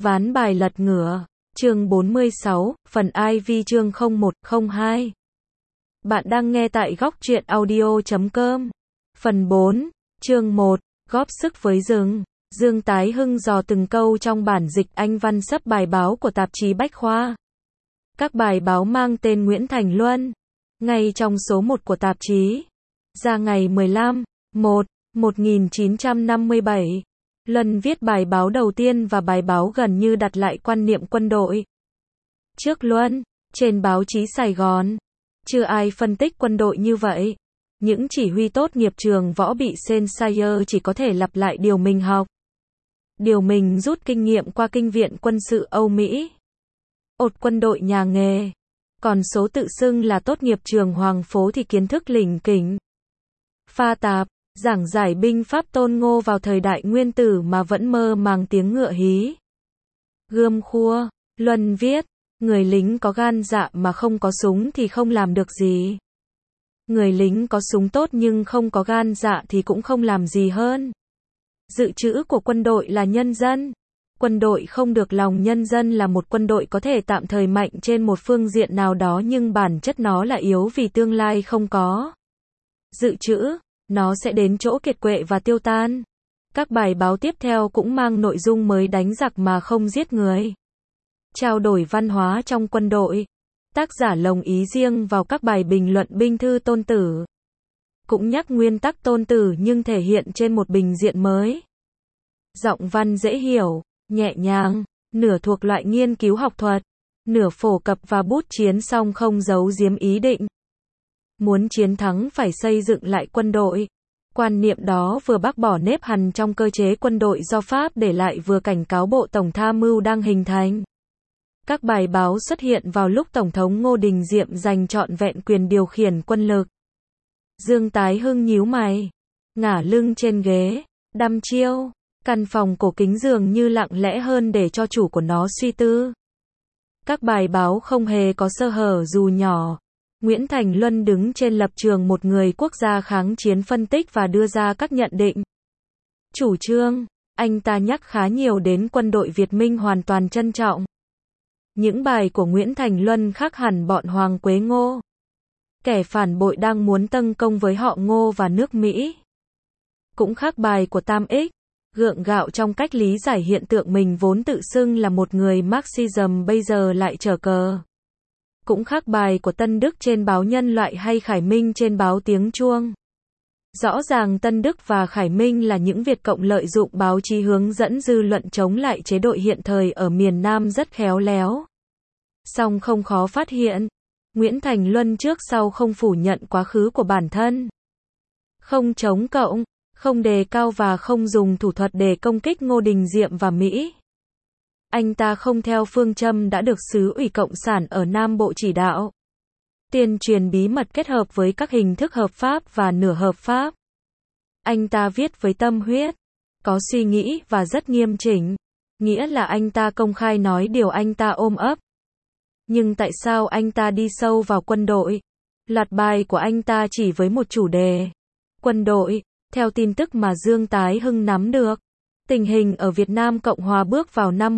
Ván bài lật ngửa, chương 46, phần IV chương 0102. Bạn đang nghe tại góc truyện audio.com. Phần 4, chương 1, góp sức với rừng. Dương Tái Hưng dò từng câu trong bản dịch Anh văn sấp bài báo của tạp chí Bách Khoa. Các bài báo mang tên Nguyễn Thành Luân, ngay trong số 1 của tạp chí, ra ngày 15/1/1957. Luân viết bài báo đầu tiên và bài báo gần như đặt lại quan niệm quân đội. Trước Luân, trên báo chí Sài Gòn, chưa ai phân tích quân đội như vậy. Những chỉ huy tốt nghiệp trường võ bị sensei chỉ có thể lặp lại điều mình học, điều mình rút kinh nghiệm qua kinh viện quân sự Âu Mỹ. Ột quân đội nhà nghề. Còn số tự xưng là tốt nghiệp trường Hoàng Phố thì kiến thức lỉnh kỉnh, pha tạp, giảng giải binh pháp Tôn Ngô vào thời đại Nguyên Tử mà vẫn mơ màng tiếng ngựa hí. Gươm khua, Luân viết, người lính có gan dạ mà không có súng thì không làm được gì. Người lính có súng tốt nhưng không có gan dạ thì cũng không làm gì hơn. Dự trữ của quân đội là nhân dân. Quân đội không được lòng nhân dân là một quân đội có thể tạm thời mạnh trên một phương diện nào đó nhưng bản chất nó là yếu vì tương lai không có dự trữ, nó sẽ đến chỗ kiệt quệ và tiêu tan. Các bài báo tiếp theo cũng mang nội dung mới đánh giặc mà không giết người. Trao đổi văn hóa trong quân đội. Tác giả lồng ý riêng vào các bài bình luận binh thư Tôn Tử. Cũng nhắc nguyên tắc Tôn Tử nhưng thể hiện trên một bình diện mới. Giọng văn dễ hiểu, nhẹ nhàng, nửa thuộc loại nghiên cứu học thuật, nửa phổ cập và bút chiến song không giấu giếm ý định. Muốn chiến thắng phải xây dựng lại quân đội. Quan niệm đó vừa bác bỏ nếp hằn trong cơ chế quân đội do Pháp để lại vừa cảnh cáo Bộ Tổng tham mưu đang hình thành. Các bài báo xuất hiện vào lúc Tổng thống Ngô Đình Diệm giành trọn vẹn quyền điều khiển quân lực. Dương Tái Hưng nhíu mày, ngả lưng trên ghế, đăm chiêu. Căn phòng cổ kính dường như lặng lẽ hơn để cho chủ của nó suy tư. Các bài báo không hề có sơ hở dù nhỏ. Nguyễn Thành Luân đứng trên lập trường một người quốc gia kháng chiến phân tích và đưa ra các nhận định. Chủ trương, anh ta nhắc khá nhiều đến quân đội Việt Minh hoàn toàn trân trọng. Những bài của Nguyễn Thành Luân khác hẳn bọn Hoàng Quế Ngô. Kẻ phản bội đang muốn tấn công với họ Ngô và nước Mỹ. Cũng khác bài của Tam Ích, gượng gạo trong cách lý giải hiện tượng mình vốn tự xưng là một người Marxism bây giờ lại trở cờ. Cũng khác bài của Tân Đức trên báo Nhân Loại hay Khải Minh trên báo Tiếng Chuông. Rõ ràng Tân Đức và Khải Minh là những Việt Cộng lợi dụng báo chí hướng dẫn dư luận chống lại chế độ hiện thời ở miền Nam rất khéo léo. Song không khó phát hiện, Nguyễn Thành Luân trước sau không phủ nhận quá khứ của bản thân. Không chống cộng, không đề cao và không dùng thủ thuật để công kích Ngô Đình Diệm và Mỹ. Anh ta không theo phương châm đã được xứ ủy Cộng sản ở Nam Bộ chỉ đạo. Tuyên truyền bí mật kết hợp với các hình thức hợp pháp và nửa hợp pháp. Anh ta viết với tâm huyết, có suy nghĩ và rất nghiêm chỉnh. Nghĩa là anh ta công khai nói điều anh ta ôm ấp. Nhưng tại sao anh ta đi sâu vào quân đội? Loạt bài của anh ta chỉ với một chủ đề. Quân đội. Theo tin tức mà Dương Tái Hưng nắm được, tình hình ở Việt Nam Cộng Hòa bước vào năm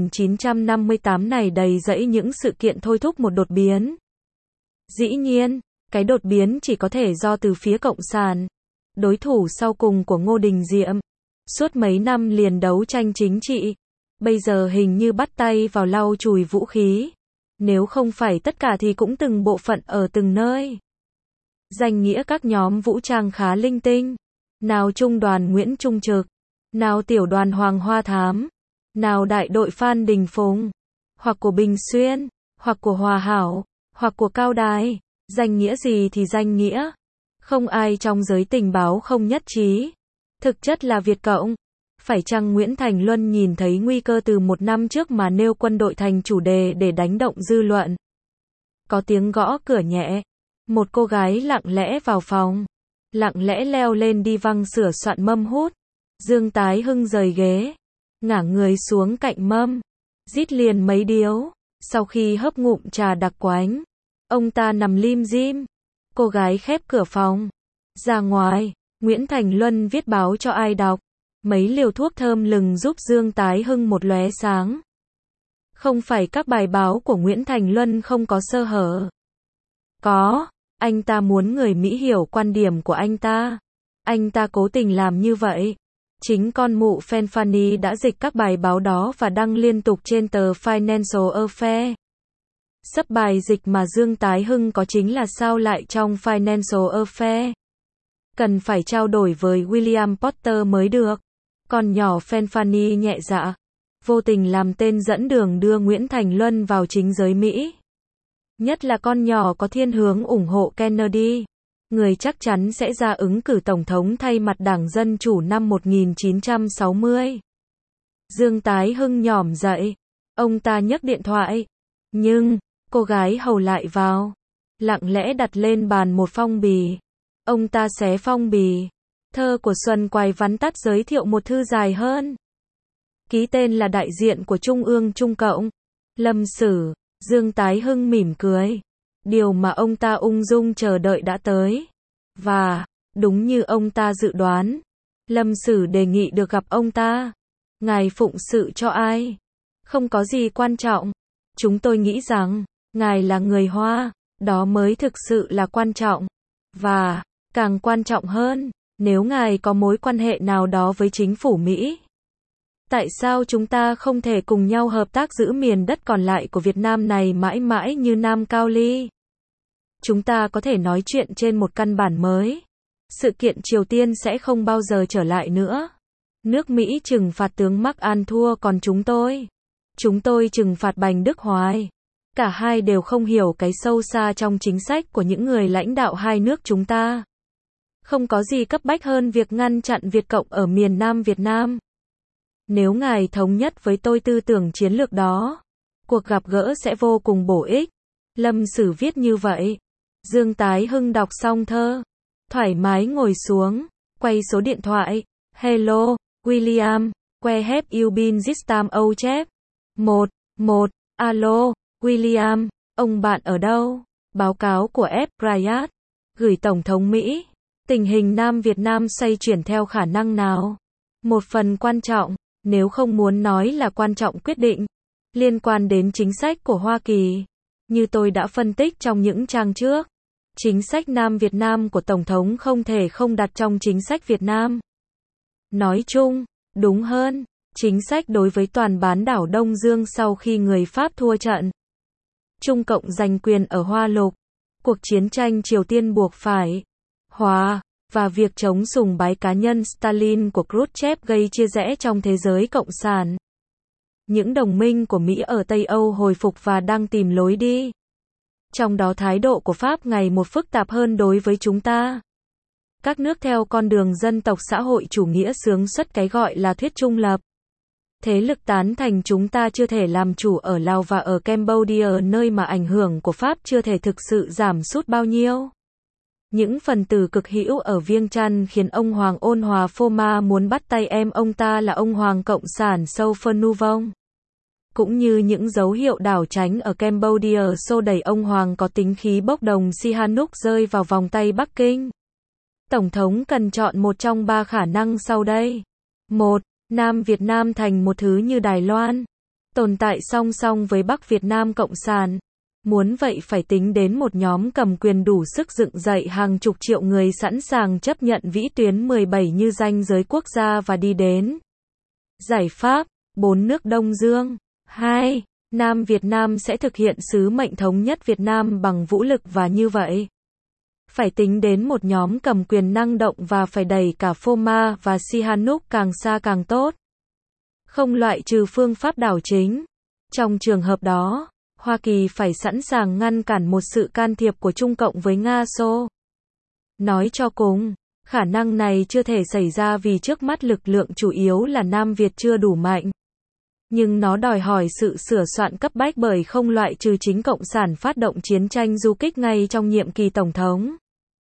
1958 này đầy rẫy những sự kiện thôi thúc một đột biến. Dĩ nhiên, cái đột biến chỉ có thể do từ phía Cộng sản, đối thủ sau cùng của Ngô Đình Diệm. Suốt mấy năm liền đấu tranh chính trị, bây giờ hình như bắt tay vào lau chùi vũ khí. Nếu không phải tất cả thì cũng từng bộ phận ở từng nơi. Danh nghĩa các nhóm vũ trang khá linh tinh. Nào trung đoàn Nguyễn Trung Trực, nào tiểu đoàn Hoàng Hoa Thám, nào đại đội Phan Đình Phùng, hoặc của Bình Xuyên, hoặc của Hòa Hảo, hoặc của Cao Đài, danh nghĩa gì thì danh nghĩa. Không ai trong giới tình báo không nhất trí. Thực chất là Việt Cộng. Phải chăng Nguyễn Thành Luân nhìn thấy nguy cơ từ một năm trước mà nêu quân đội thành chủ đề để đánh động dư luận? Có tiếng gõ cửa nhẹ. Một cô gái lặng lẽ vào phòng. Lặng lẽ leo lên đi văng sửa soạn mâm hút. Dương Tái Hưng rời ghế, ngả người xuống cạnh mâm, rít liền mấy điếu. Sau khi hớp ngụm trà đặc quánh, ông ta nằm lim dim. Cô gái khép cửa phòng. Ra ngoài, Nguyễn Thành Luân viết báo cho ai đọc. Mấy liều thuốc thơm lừng giúp Dương Tái Hưng một lóe sáng. Không phải các bài báo của Nguyễn Thành Luân không có sơ hở. Có, anh ta muốn người Mỹ hiểu quan điểm của anh ta. Anh ta cố tình làm như vậy. Chính con mụ Fanfani đã dịch các bài báo đó và đăng liên tục trên tờ Financial Affair. Sấp bài dịch mà Dương Tái Hưng có chính là sao lại trong Financial Affair. Cần phải trao đổi với William Potter mới được. Con nhỏ Fanfani nhẹ dạ, vô tình làm tên dẫn đường đưa Nguyễn Thành Luân vào chính giới Mỹ. Nhất là con nhỏ có thiên hướng ủng hộ Kennedy, người chắc chắn sẽ ra ứng cử tổng thống thay mặt Đảng Dân Chủ năm 1960. Dương Tái Hưng nhỏm dậy. Ông ta nhấc điện thoại. Nhưng, cô gái hầu lại vào. Lặng lẽ đặt lên bàn một phong bì. Ông ta xé phong bì. Thơ của Xuân Quài vắn tắt giới thiệu một thư dài hơn. Ký tên là đại diện của Trung ương Trung Cộng. Lâm Sử. Dương Tái Hưng mỉm cười. Điều mà ông ta ung dung chờ đợi đã tới. Và, đúng như ông ta dự đoán, Lâm Sử đề nghị được gặp ông ta. Ngài phụng sự cho ai? Không có gì quan trọng. Chúng tôi nghĩ rằng, ngài là người Hoa, đó mới thực sự là quan trọng. Và, càng quan trọng hơn, nếu ngài có mối quan hệ nào đó với chính phủ Mỹ. Tại sao chúng ta không thể cùng nhau hợp tác giữ miền đất còn lại của Việt Nam này mãi mãi như Nam Cao Ly? Chúng ta có thể nói chuyện trên một căn bản mới. Sự kiện Triều Tiên sẽ không bao giờ trở lại nữa. Nước Mỹ trừng phạt tướng Mark An thua còn chúng tôi trừng phạt Bành Đức Hoài. Cả hai đều không hiểu cái sâu xa trong chính sách của những người lãnh đạo hai nước chúng ta. Không có gì cấp bách hơn việc ngăn chặn Việt Cộng ở miền Nam Việt Nam. Nếu ngài thống nhất với tôi tư tưởng chiến lược đó, cuộc gặp gỡ sẽ vô cùng bổ ích. Lâm Sử viết như vậy. Dương Tái Hưng đọc xong thơ, thoải mái ngồi xuống, quay số điện thoại. Hello, William, where have you been this time oh chap? 1. Alo, William, ông bạn ở đâu? Báo cáo của F. Bryant, gửi Tổng thống Mỹ. Tình hình Nam Việt Nam xoay chuyển theo khả năng nào? Một phần quan trọng, nếu không muốn nói là quan trọng quyết định, liên quan đến chính sách của Hoa Kỳ. Như tôi đã phân tích trong những trang trước, chính sách Nam Việt Nam của Tổng thống không thể không đặt trong chính sách Việt Nam. Nói chung, đúng hơn, chính sách đối với toàn bán đảo Đông Dương sau khi người Pháp thua trận. Trung Cộng giành quyền ở Hoa Lục, cuộc chiến tranh Triều Tiên buộc phải hòa, và việc chống sùng bái cá nhân Stalin của Khrushchev gây chia rẽ trong thế giới cộng sản. Những đồng minh của Mỹ ở Tây Âu hồi phục và đang tìm lối đi. Trong đó thái độ của Pháp ngày một phức tạp hơn đối với chúng ta. Các nước theo con đường dân tộc xã hội chủ nghĩa xướng xuất cái gọi là thuyết trung lập. Thế lực tán thành chúng ta chưa thể làm chủ ở Lào và ở Cambodia, nơi mà ảnh hưởng của Pháp chưa thể thực sự giảm sút bao nhiêu. Những phần tử cực hữu ở Viêng Chăn khiến ông Hoàng Ôn Hòa Phô Ma muốn bắt tay em ông ta là ông Hoàng Cộng sản Sâu Phơn Nu Vong. Cũng như những dấu hiệu đảo tránh ở Cambodia xô đẩy ông Hoàng có tính khí bốc đồng Sihanouk rơi vào vòng tay Bắc Kinh. Tổng thống cần chọn một trong ba khả năng sau đây. 1. Nam Việt Nam thành một thứ như Đài Loan, tồn tại song song với Bắc Việt Nam Cộng sản. Muốn vậy phải tính đến một nhóm cầm quyền đủ sức dựng dậy hàng chục triệu người sẵn sàng chấp nhận vĩ tuyến 17 như ranh giới quốc gia và đi đến giải pháp 4 nước Đông Dương. 2. Nam Việt Nam sẽ thực hiện sứ mệnh thống nhất Việt Nam bằng vũ lực và như vậy phải tính đến một nhóm cầm quyền năng động và phải đẩy cả Phô Ma và Sihanouk càng xa càng tốt. Không loại trừ phương pháp đảo chính. Trong trường hợp đó, Hoa Kỳ phải sẵn sàng ngăn cản một sự can thiệp của Trung Cộng với Nga Xô. Nói cho cùng, khả năng này chưa thể xảy ra vì trước mắt lực lượng chủ yếu là Nam Việt chưa đủ mạnh. Nhưng nó đòi hỏi sự sửa soạn cấp bách bởi không loại trừ chính Cộng sản phát động chiến tranh du kích ngay trong nhiệm kỳ Tổng thống.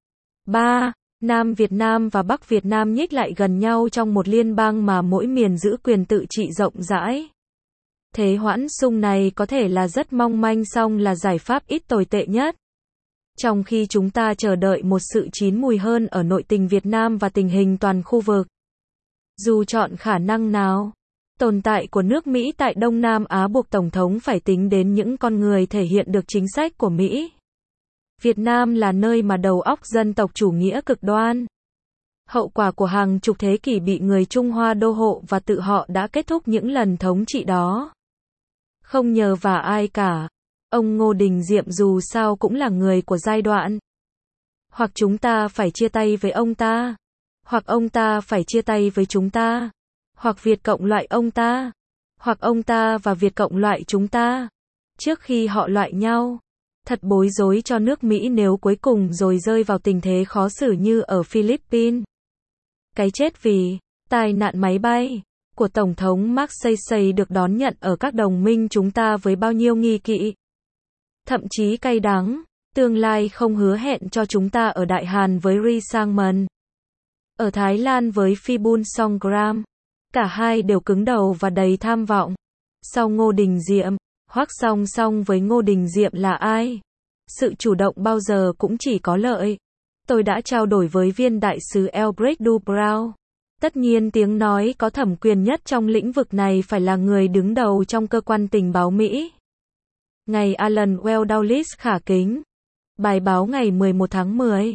3. Nam Việt Nam và Bắc Việt Nam nhích lại gần nhau trong một liên bang mà mỗi miền giữ quyền tự trị rộng rãi. Thế hoãn xung này có thể là rất mong manh song là giải pháp ít tồi tệ nhất. Trong khi chúng ta chờ đợi một sự chín mùi hơn ở nội tình Việt Nam và tình hình toàn khu vực. Dù chọn khả năng nào, Tồn tại của nước Mỹ tại Đông Nam Á buộc Tổng thống phải tính đến những con người thể hiện được chính sách của Mỹ. Việt Nam là nơi mà đầu óc dân tộc chủ nghĩa cực đoan. Hậu quả của hàng chục thế kỷ bị người Trung Hoa đô hộ và tự họ đã kết thúc những lần thống trị đó. Không nhờ vả ai cả. Ông Ngô Đình Diệm dù sao cũng là người của giai đoạn. Hoặc chúng ta phải chia tay với ông ta. Hoặc ông ta phải chia tay với chúng ta. Hoặc Việt Cộng loại ông ta. Hoặc ông ta và Việt Cộng loại chúng ta. Trước khi họ loại nhau. Thật bối rối cho nước Mỹ nếu cuối cùng rồi rơi vào tình thế khó xử như ở Philippines. Cái chết vì tai nạn máy bay của Tổng thống Mark Saysay được đón nhận ở các đồng minh chúng ta với bao nhiêu nghi kỵ. Thậm chí cay đắng, tương lai không hứa hẹn cho chúng ta ở Đại Hàn với Ri Sang-man. Ở Thái Lan với Phibun Songgram. Cả hai đều cứng đầu và đầy tham vọng. Sau Ngô Đình Diệm, Hoắc song song với Ngô Đình Diệm là ai? Sự chủ động bao giờ cũng chỉ có lợi. Tôi đã trao đổi với viên đại sứ Elbrecht Du Brown. Tất nhiên tiếng nói có thẩm quyền nhất trong lĩnh vực này phải là người đứng đầu trong cơ quan tình báo Mỹ. Ngày Alan Well Dulles khả kính. Bài báo ngày 11 tháng 10.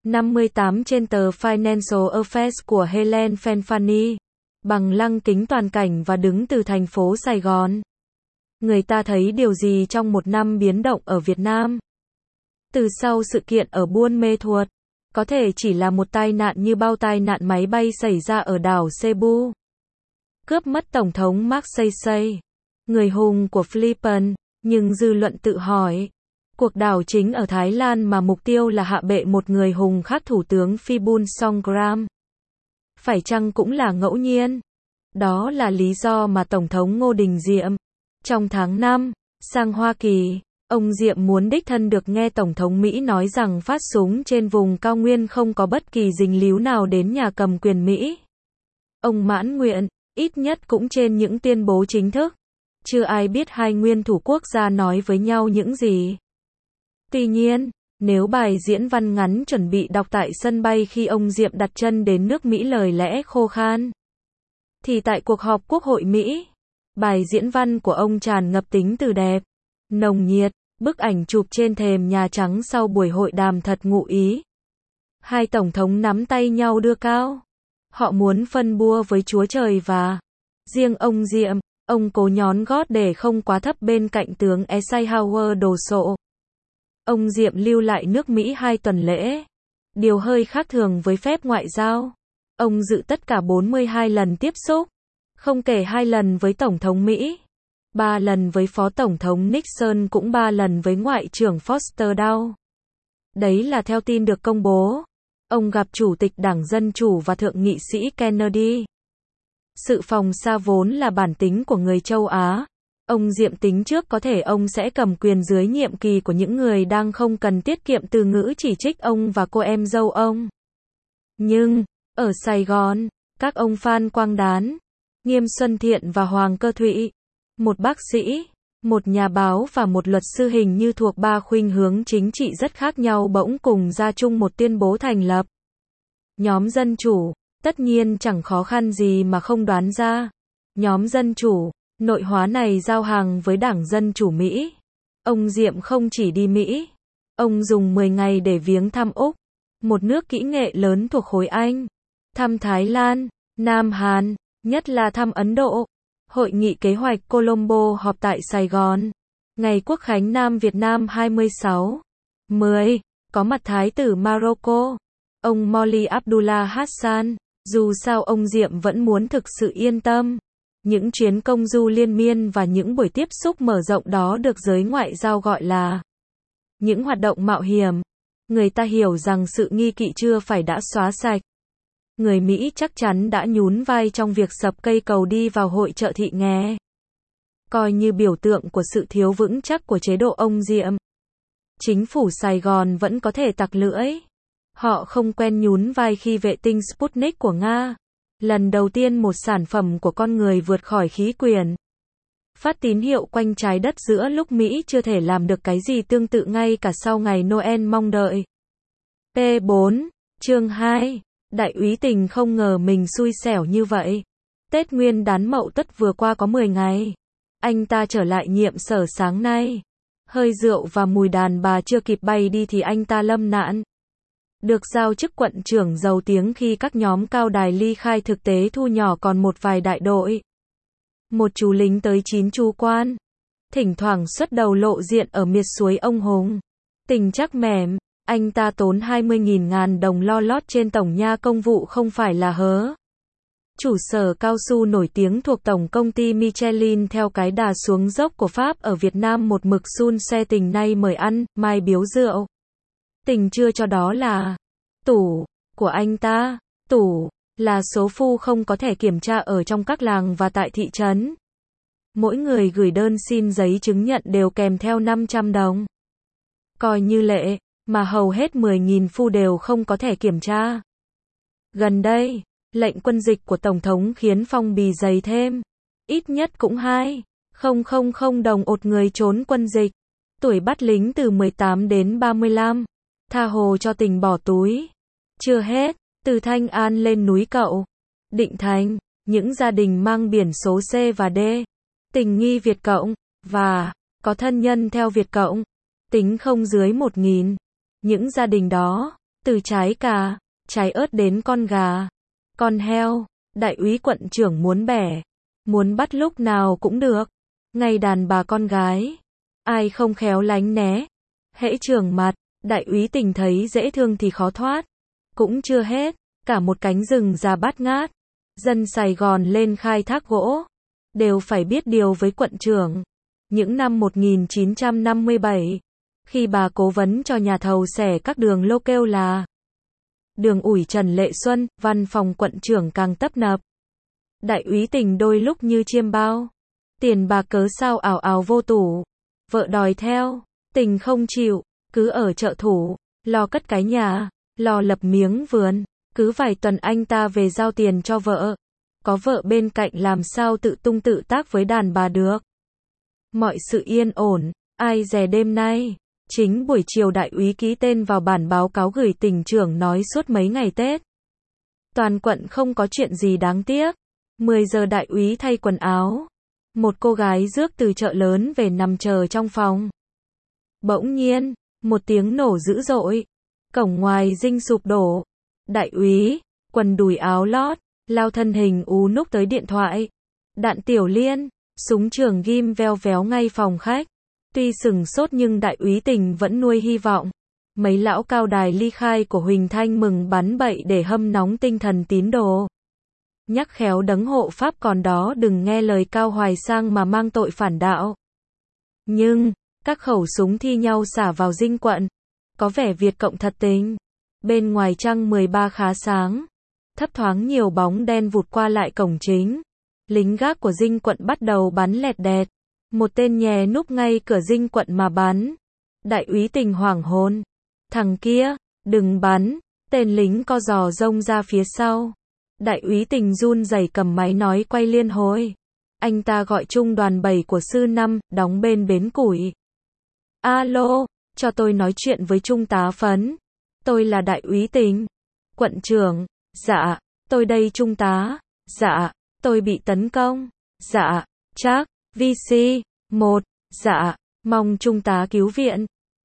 58 trên tờ Financial Affairs của Helen Fanfani. Bằng lăng kính toàn cảnh và đứng từ thành phố Sài Gòn. Người ta thấy điều gì trong một năm biến động ở Việt Nam? Từ sau sự kiện ở Buôn Mê Thuột, có thể chỉ là một tai nạn như bao tai nạn máy bay xảy ra ở đảo Cebu. Cướp mất Tổng thống Mark Saysay, người hùng của Philippines, nhưng dư luận tự hỏi, cuộc đảo chính ở Thái Lan mà mục tiêu là hạ bệ một người hùng khác Thủ tướng Phibun Songgram. Phải chăng cũng là ngẫu nhiên? Đó là lý do mà Tổng thống Ngô Đình Diệm, trong tháng 5, sang Hoa Kỳ, ông Diệm muốn đích thân được nghe Tổng thống Mỹ nói rằng phát súng trên vùng cao nguyên không có bất kỳ dính líu nào đến nhà cầm quyền Mỹ. Ông mãn nguyện, ít nhất cũng trên những tuyên bố chính thức. Chưa ai biết hai nguyên thủ quốc gia nói với nhau những gì. Tuy nhiên, nếu bài diễn văn ngắn chuẩn bị đọc tại sân bay khi ông Diệm đặt chân đến nước Mỹ lời lẽ khô khan, thì tại cuộc họp Quốc hội Mỹ, bài diễn văn của ông tràn ngập tính từ đẹp, nồng nhiệt, bức ảnh chụp trên thềm Nhà Trắng sau buổi hội đàm thật ngụ ý. Hai tổng thống nắm tay nhau đưa cao. Họ muốn phân bua với Chúa Trời và riêng ông Diệm, ông cố nhón gót để không quá thấp bên cạnh tướng Eisenhower đồ sộ. Ông Diệm lưu lại nước Mỹ 2 tuần lễ. Điều hơi khác thường với phép ngoại giao. Ông dự tất cả 42 lần tiếp xúc, không kể 2 lần với Tổng thống Mỹ, 3 lần với Phó Tổng thống Nixon cũng 3 lần với Ngoại trưởng Foster Dulles. Đấy là theo tin được công bố. Ông gặp Chủ tịch Đảng Dân Chủ và Thượng nghị sĩ Kennedy. Sự phòng xa vốn là bản tính của người châu Á. Ông Diệm tính trước có thể ông sẽ cầm quyền dưới nhiệm kỳ của những người đang không cần tiết kiệm từ ngữ chỉ trích ông và cô em dâu ông. Nhưng, ở Sài Gòn, các ông Phan Quang Đán, Nghiêm Xuân Thiện và Hoàng Cơ Thụy, một bác sĩ, một nhà báo và một luật sư hình như thuộc 3 khuynh hướng chính trị rất khác nhau bỗng cùng ra chung một tuyên bố thành lập nhóm Dân Chủ. Tất nhiên chẳng khó khăn gì mà không đoán ra. Nhóm Dân Chủ, nội hóa này giao hàng với Đảng Dân Chủ Mỹ. Ông Diệm không chỉ đi Mỹ, ông dùng 10 ngày để viếng thăm Úc, một nước kỹ nghệ lớn thuộc khối Anh, thăm Thái Lan, Nam Hàn, nhất là thăm Ấn Độ. Hội nghị kế hoạch Colombo họp tại Sài Gòn. Ngày Quốc khánh Nam Việt Nam 26/10, có mặt Thái tử Morocco, ông Molly Abdullah Hassan. Dù sao ông Diệm vẫn muốn thực sự yên tâm. Những chuyến công du liên miên và những buổi tiếp xúc mở rộng đó được giới ngoại giao gọi là những hoạt động mạo hiểm. Người ta hiểu rằng sự nghi kỵ chưa phải đã xóa sạch. Người Mỹ chắc chắn đã nhún vai trong việc sập cây cầu đi vào hội chợ thị nghè. Coi như biểu tượng của sự thiếu vững chắc của chế độ ông Diệm. Chính phủ Sài Gòn vẫn có thể tặc lưỡi. Họ không quen nhún vai khi vệ tinh Sputnik của Nga, lần đầu tiên một sản phẩm của con người vượt khỏi khí quyển, phát tín hiệu quanh trái đất giữa lúc Mỹ chưa thể làm được cái gì tương tự ngay cả sau ngày Noel mong đợi. P4, chương 2, Đại úy Tình không ngờ mình xui xẻo như vậy. Tết Nguyên Đán Mậu Tuất vừa qua có 10 ngày. Anh ta trở lại nhiệm sở sáng nay. Hơi rượu và mùi đàn bà chưa kịp bay đi thì anh ta lâm nạn. Được giao chức quận trưởng giàu tiếng khi các nhóm cao đài ly khai thực tế thu nhỏ còn một vài đại đội. Một chú lính tới 9 chú quan. Thỉnh thoảng xuất đầu lộ diện ở miệt suối ông Hùng. Tình chắc mẻm, anh ta tốn 20.000 đồng lo lót trên tổng nha công vụ không phải là hớ. Chủ sở cao su nổi tiếng thuộc tổng công ty Michelin theo cái đà xuống dốc của Pháp ở Việt Nam một mực xun xe tình nay mời ăn, mai biếu rượu. Tình chưa cho đó là tủ của anh ta. Tủ là số phu không có thẻ kiểm tra ở trong các làng và tại thị trấn. Mỗi người gửi đơn xin giấy chứng nhận đều kèm theo 500 đồng. Coi như lệ, mà hầu hết 10.000 phu đều không có thẻ kiểm tra. Gần đây, lệnh quân dịch của Tổng thống khiến phong bì dày thêm. Ít nhất cũng 2.000 đồng một người trốn quân dịch. Tuổi bắt lính từ 18 đến 35. Tha hồ cho Tình bỏ túi. Chưa hết, từ Thanh An lên núi Cậu, Định Thành, những gia đình mang biển số C và D. Tình nghi Việt Cộng, và có thân nhân theo Việt Cộng. Tính không dưới 1.000. Những gia đình đó, từ trái cà, trái ớt đến con gà, con heo, đại úy quận trưởng muốn bẻ, muốn bắt lúc nào cũng được. Ngay đàn bà con gái, ai không khéo lánh né. Hễ trường mặt, đại úy Tình thấy dễ thương thì khó thoát. Cũng chưa hết, cả một cánh rừng già bát ngát. Dân Sài Gòn lên khai thác gỗ, đều phải biết điều với quận trưởng. Những năm 1957, khi bà cố vấn cho nhà thầu xẻ các đường lô kêu là đường ủi Trần Lệ Xuân, văn phòng quận trưởng càng tấp nập. Đại úy Tình đôi lúc như chiêm bao. Tiền bạc cớ sao ảo ảo vô tủ. Vợ đòi theo, Tình không chịu, cứ ở chợ thủ, lo cất cái nhà, lo lập miếng vườn. Cứ vài tuần anh ta về giao tiền cho vợ. Có vợ bên cạnh làm sao tự tung tự tác với đàn bà được. Mọi sự yên ổn, ai dè đêm nay. Chính buổi chiều đại úy ký tên vào bản báo cáo gửi tỉnh trưởng nói suốt mấy ngày Tết. Toàn quận không có chuyện gì đáng tiếc. 10 giờ đại úy thay quần áo. Một cô gái rước từ chợ lớn về nằm chờ trong phòng. Bỗng nhiên, một tiếng nổ dữ dội. Cổng ngoài dinh sụp đổ. Đại úy, quần đùi áo lót, lao thân hình ú núc tới điện thoại. Đạn tiểu liên, súng trường ghim veo véo ngay phòng khách. Tuy sừng sốt nhưng đại úy Tình vẫn nuôi hy vọng. Mấy lão cao đài ly khai của Huỳnh Thanh mừng bắn bậy để hâm nóng tinh thần tín đồ. Nhắc khéo đấng hộ pháp còn đó đừng nghe lời Cao Hoài Sang mà mang tội phản đạo. Nhưng, các khẩu súng thi nhau xả vào dinh quận. Có vẻ Việt Cộng thật tình. Bên ngoài trăng 13 khá sáng. Thấp thoáng nhiều bóng đen vụt qua lại cổng chính. Lính gác của dinh quận bắt đầu bắn lẹt đẹt. Một tên nhè núp ngay cửa dinh quận mà bắn. Đại úy Tình hoảng hồn. Thằng kia, đừng bắn. Tên lính co giò rông ra phía sau. Đại úy Tình run rẩy cầm máy nói quay liên hồi. Anh ta gọi trung đoàn 7 của sư 5, đóng bên bến củi. Alo, cho tôi nói chuyện với trung tá Phấn. Tôi là đại úy Tình. Quận trưởng, dạ, tôi đây trung tá. Dạ, tôi bị tấn công. Dạ, chắc, VC, 1, dạ, mong trung tá cứu viện.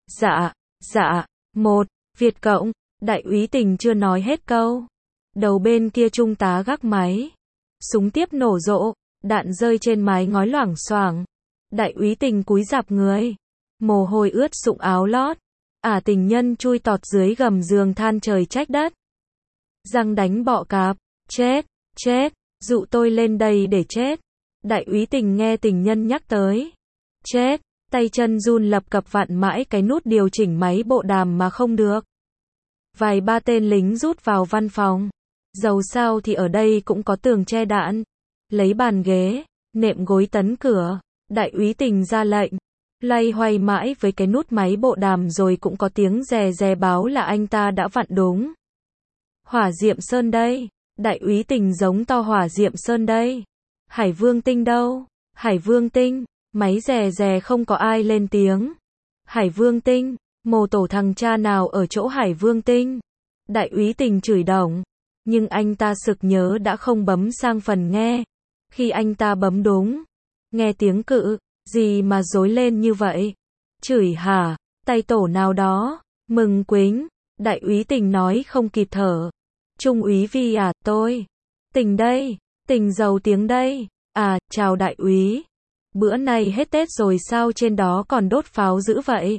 Dạ, 1, Việt Cộng. Đại úy Tình chưa nói hết câu. Đầu bên kia trung tá gác máy. Súng tiếp nổ rộ, đạn rơi trên mái ngói loảng xoảng. Đại úy Tình cúi rạp người. Mồ hôi ướt sũng áo lót. Tình nhân chui tọt dưới gầm giường than trời trách đất. Răng đánh bọ cạp. Chết, dụ tôi lên đây để chết. Đại úy Tình nghe tình nhân nhắc tới. Chết, tay chân run lập cập vặn mãi cái nút điều chỉnh máy bộ đàm mà không được. Vài ba tên lính rút vào văn phòng. Dầu sao thì ở đây cũng có tường che đạn. Lấy bàn ghế, nệm gối tấn cửa. Đại úy Tình ra lệnh. Loay hoay mãi với cái nút máy bộ đàm rồi cũng có tiếng rè rè báo là anh ta đã vặn đúng. Hỏa Diệm Sơn đây. Đại úy Tình giống to Hỏa Diệm Sơn đây. Hải Vương Tinh đâu? Hải Vương Tinh. Máy rè rè không có ai lên tiếng. Hải Vương Tinh. Mồ tổ thằng cha nào ở chỗ Hải Vương Tinh? Đại úy Tình chửi đồng. Nhưng anh ta sực nhớ đã không bấm sang phần nghe. Khi anh ta bấm đúng, nghe tiếng cự, gì mà rối lên như vậy? Chửi hả? Tay tổ nào đó? Mừng quính, đại úy Tình nói không kịp thở. Trung úy Vi à, tôi. Tình đây, Tình giàu tiếng đây. À, chào đại úy. Bữa nay hết Tết rồi sao trên đó còn đốt pháo dữ vậy?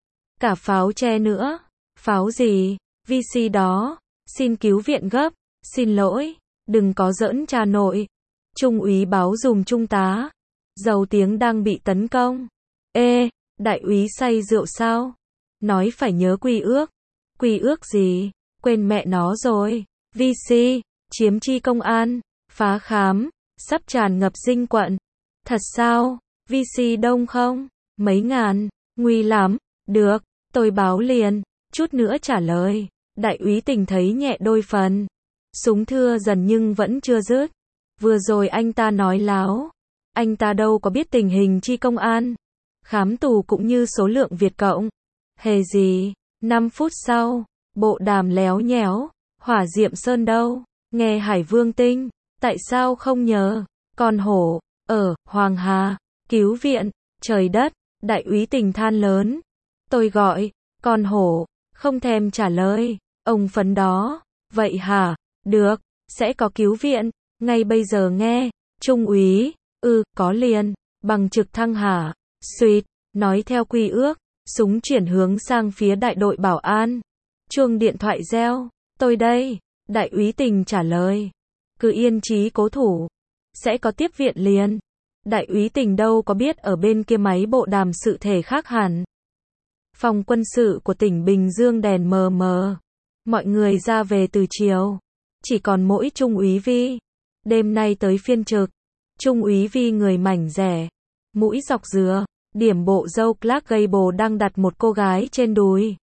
Cả pháo tre nữa. Pháo gì? VC đó. Xin cứu viện gấp. Xin lỗi. Đừng có giỡn cha nội. Trung úy báo dùm trung tá. Giàu tiếng đang bị tấn công. Ê, đại úy say rượu sao? Nói phải nhớ quy ước. Quy ước gì? Quên mẹ nó rồi. VC, chiếm chi công an, phá khám, sắp tràn ngập Dinh quận. Thật sao? VC đông không? Mấy ngàn, nguy lắm. Được, tôi báo liền, chút nữa trả lời. Đại úy Tình thấy nhẹ đôi phần. Súng thưa dần nhưng vẫn chưa dứt. Vừa rồi anh ta nói láo. Anh ta đâu có biết tình hình chi công an. Khám tù cũng như số lượng Việt Cộng. Hề gì, 5 phút sau, bộ đàm léo nhéo. Hỏa Diệm Sơn đâu? Nghe Hải Vương Tinh. Tại sao không nhờ? Con hổ, ở Hoàng Hà, cứu viện, trời đất, đại úy Tình than lớn. Tôi gọi, con hổ, không thèm trả lời. Ông phấn đó, vậy hả? Được, sẽ có cứu viện, ngay bây giờ nghe. Trung úy, có liền, bằng trực thăng hả? Suýt, nói theo quy ước, súng chuyển hướng sang phía đại đội bảo an. Chuông điện thoại reo, tôi đây, đại úy Tình trả lời. Cứ yên chí cố thủ, sẽ có tiếp viện liền. Đại úy Tình đâu có biết ở bên kia máy bộ đàm sự thể khác hẳn. Phòng quân sự của tỉnh Bình Dương đèn mờ mờ. Mọi người ra về từ chiều. Chỉ còn mỗi Trung úy Vi. Đêm nay tới phiên trực. Trung úy Vi người mảnh rẻ, mũi dọc dừa, điểm bộ râu Clark Gable đang đặt một cô gái trên đùi.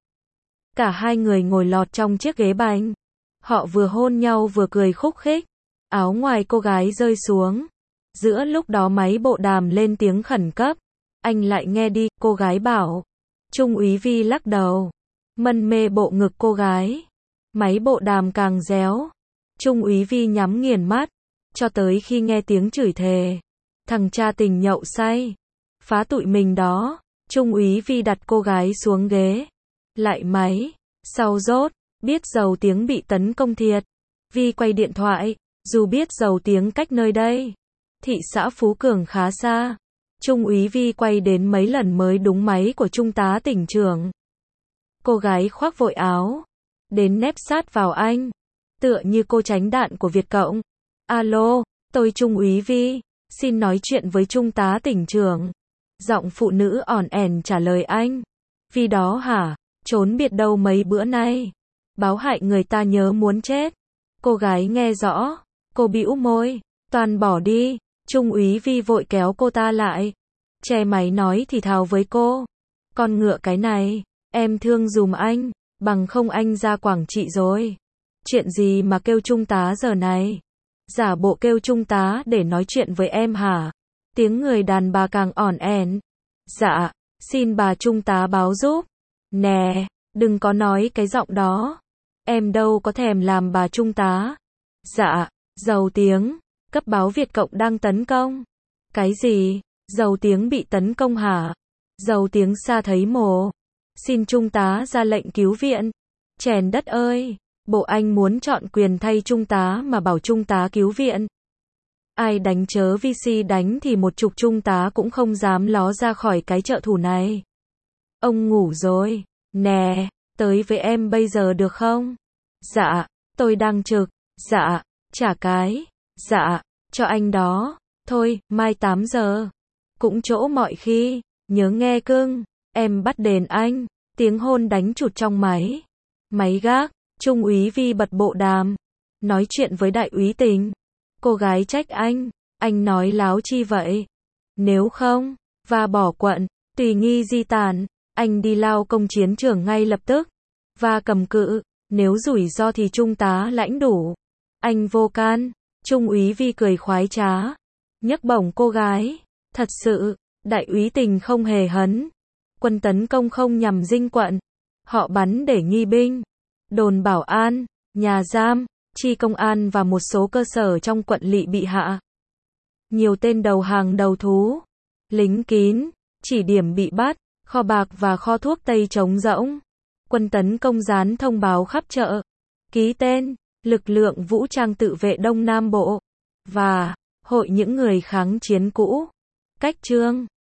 Cả hai người ngồi lọt trong chiếc ghế bành. Họ vừa hôn nhau vừa cười khúc khích. Áo ngoài cô gái rơi xuống. Giữa lúc đó máy bộ đàm lên tiếng khẩn cấp. Anh lại nghe đi, cô gái bảo. Trung úy Vi lắc đầu. Mân mê bộ ngực cô gái. Máy bộ đàm càng réo. Trung úy Vi nhắm nghiền mắt. Cho tới khi nghe tiếng chửi thề. Thằng cha Tình nhậu say. Phá tụi mình đó. Trung úy Vi đặt cô gái xuống ghế. Lại máy. Sau rốt. Biết Dầu Tiếng bị tấn công thiệt. Vi quay điện thoại. Dù biết Dầu Tiếng cách nơi đây. Thị xã Phú Cường khá xa. Trung úy Vi quay đến mấy lần mới đúng máy của trung tá tỉnh trưởng. Cô gái khoác vội áo. Đến nép sát vào anh. Tựa như cô tránh đạn của Việt Cộng. Alo, tôi Trung úy Vi. Xin nói chuyện với trung tá tỉnh trưởng. Giọng phụ nữ ỏn ẻn trả lời anh. Vi đó hả? Trốn biệt đâu mấy bữa nay. Báo hại người ta nhớ muốn chết. Cô gái nghe rõ. Cô bĩu môi. Toàn bỏ đi. Trung úy Vi vội kéo cô ta lại. Che máy nói thì thào với cô. Con ngựa cái này. Em thương dùm anh. Bằng không anh ra Quảng Trị rồi. Chuyện gì mà kêu trung tá giờ này? Giả bộ kêu trung tá để nói chuyện với em hả? Tiếng người đàn bà càng ỏn ẻn. Dạ, xin bà trung tá báo giúp. Nè, đừng có nói cái giọng đó. Em đâu có thèm làm bà trung tá. Dạ, Dầu Tiếng, cấp báo Việt Cộng đang tấn công. Cái gì? Dầu Tiếng bị tấn công hả? Dầu Tiếng xa thấy mồ. Xin trung tá ra lệnh cứu viện. Chèn đất ơi, bộ anh muốn chọn quyền thay trung tá mà bảo trung tá cứu viện. Ai đánh chớ VC đánh thì một chục trung tá cũng không dám ló ra khỏi cái trợ thủ này. Ông ngủ rồi. Nè, tới với em bây giờ được không? Dạ, tôi đang trực. Dạ, trả cái. Dạ, cho anh đó. Thôi, mai 8 giờ. Cũng chỗ mọi khi. Nhớ nghe cưng. Em bắt đền anh. Tiếng hôn đánh chụt trong máy. Máy gác. Trung úy Vi bật bộ đàm. Nói chuyện với đại úy Tình. Cô gái trách anh nói láo chi vậy? Nếu không, và bỏ quận, tùy nghi di tản, anh đi lao công chiến trường ngay lập tức. Và cầm cự, nếu rủi ro thì trung tá lãnh đủ. Anh vô can. Trung úy Vi cười khoái trá. Nhấc bổng cô gái. Thật sự, đại úy Tình không hề hấn. Quân tấn công không nhằm Dinh quận. Họ bắn để nghi binh. Đồn bảo an, nhà giam, chi công an và một số cơ sở trong quận lỵ bị hạ. Nhiều tên đầu hàng đầu thú. Lính kín. Chỉ điểm bị bắt. Kho bạc và kho thuốc Tây trống rỗng. Quân tấn công gián thông báo khắp chợ. Ký tên. Lực lượng vũ trang tự vệ Đông Nam Bộ. Và Hội những người kháng chiến cũ. Cách chương.